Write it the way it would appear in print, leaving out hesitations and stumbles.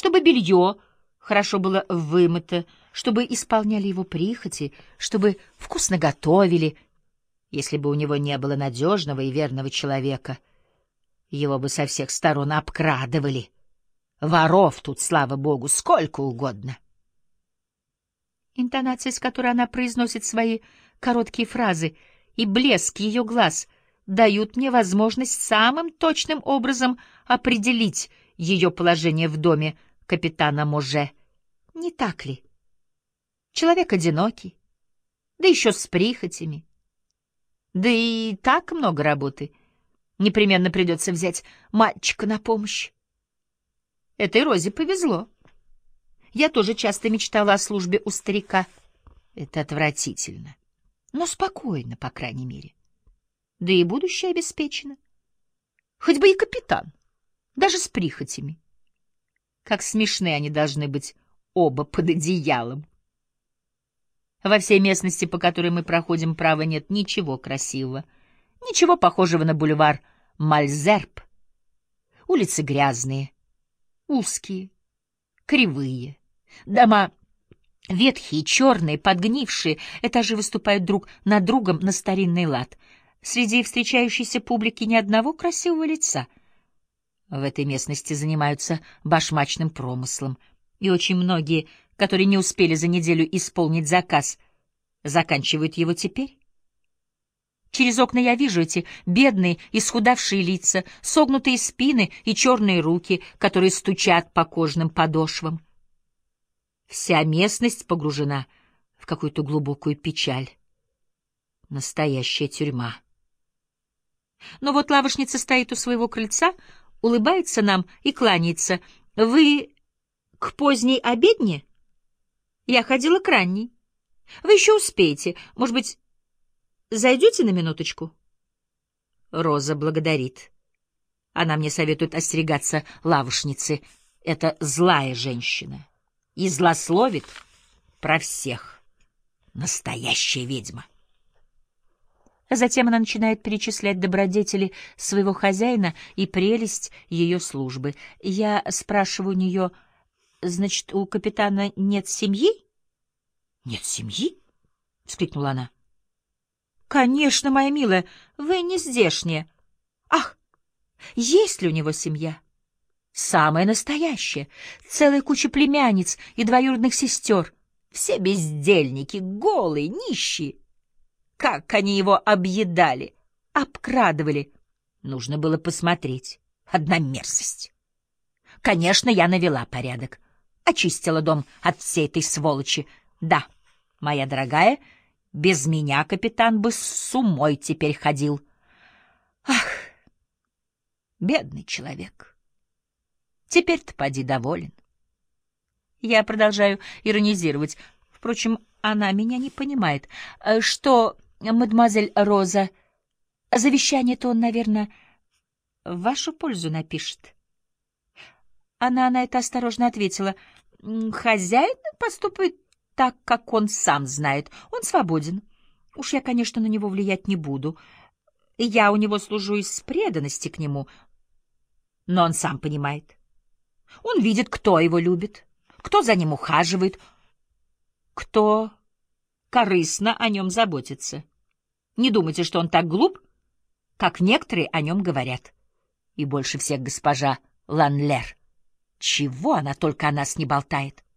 чтобы белье хорошо было вымыто, чтобы исполняли его прихоти, чтобы вкусно готовили. Если бы у него не было надежного и верного человека, его бы со всех сторон обкрадывали. Воров тут, слава богу, сколько угодно. Интонация, с которой она произносит свои короткие фразы, и блеск ее глаз дают мне возможность самым точным образом определить ее положение в доме капитана Може. Не так ли? Человек одинокий, да еще с прихотями. Да и так много работы. Непременно придется взять мальчика на помощь. Этой Розе повезло. Я тоже часто мечтала о службе у старика. Это отвратительно. Но спокойно, по крайней мере. Да и будущее обеспечено. Хоть бы и капитан, даже с прихотями. Как смешны они должны быть оба под одеялом. Во всей местности, по которой мы проходим, право, нет ничего красивого, ничего похожего на бульвар Мальзерб. Улицы грязные, узкие, кривые. Дома ветхие, черные, подгнившие, этажи выступают друг над другом на старинный лад. Среди встречающейся публики ни одного красивого лица. В этой местности занимаются башмачным промыслом, и очень многие, которые не успели за неделю исполнить заказ, заканчивают его теперь. Через окна я вижу эти бедные, исхудавшие лица, согнутые спины и черные руки, которые стучат по кожаным подошвам. Вся местность погружена в какую-то глубокую печаль. Настоящая тюрьма. Но вот лавочница стоит у своего крыльца, улыбается нам и кланяется. «Вы к поздней обедне?» «Я ходила к ранней. Вы еще успеете. Может быть, зайдете на минуточку?» Роза благодарит. Она мне советует остерегаться лавочницы. Это злая женщина. И злословит про всех. Настоящая ведьма. Затем она начинает перечислять добродетели своего хозяина и прелесть ее службы. Я спрашиваю у нее: «Значит, у капитана нет семьи?» «Нет семьи?» — вскрикнула она. «Конечно, моя милая, вы не здешняя. Ах, есть ли у него семья? Самая настоящая, целая куча племянниц и двоюродных сестер. Все бездельники, голые, нищие. Как они его объедали, обкрадывали. Нужно было посмотреть. Одна мерзость. Конечно, я навела порядок, очистила дом от всей этой сволочи. Да, моя дорогая, без меня капитан бы с умой теперь ходил. Ах, бедный человек. Теперь-то поди доволен». Я продолжаю иронизировать. Впрочем, она меня не понимает. «Что, мадемуазель Роза, завещание-то он, наверное, в вашу пользу напишет?» Она на это осторожно ответила: «Хозяин поступает так, как он сам знает. Он свободен. Уж я, конечно, на него влиять не буду. Я у него служу из преданности к нему. Но он сам понимает. Он видит, кто его любит, кто за ним ухаживает, кто корыстно о нем заботится. Не думайте, что он так глуп, как некоторые о нем говорят. И больше всех госпожа Ланлер. Чего она только о нас не болтает.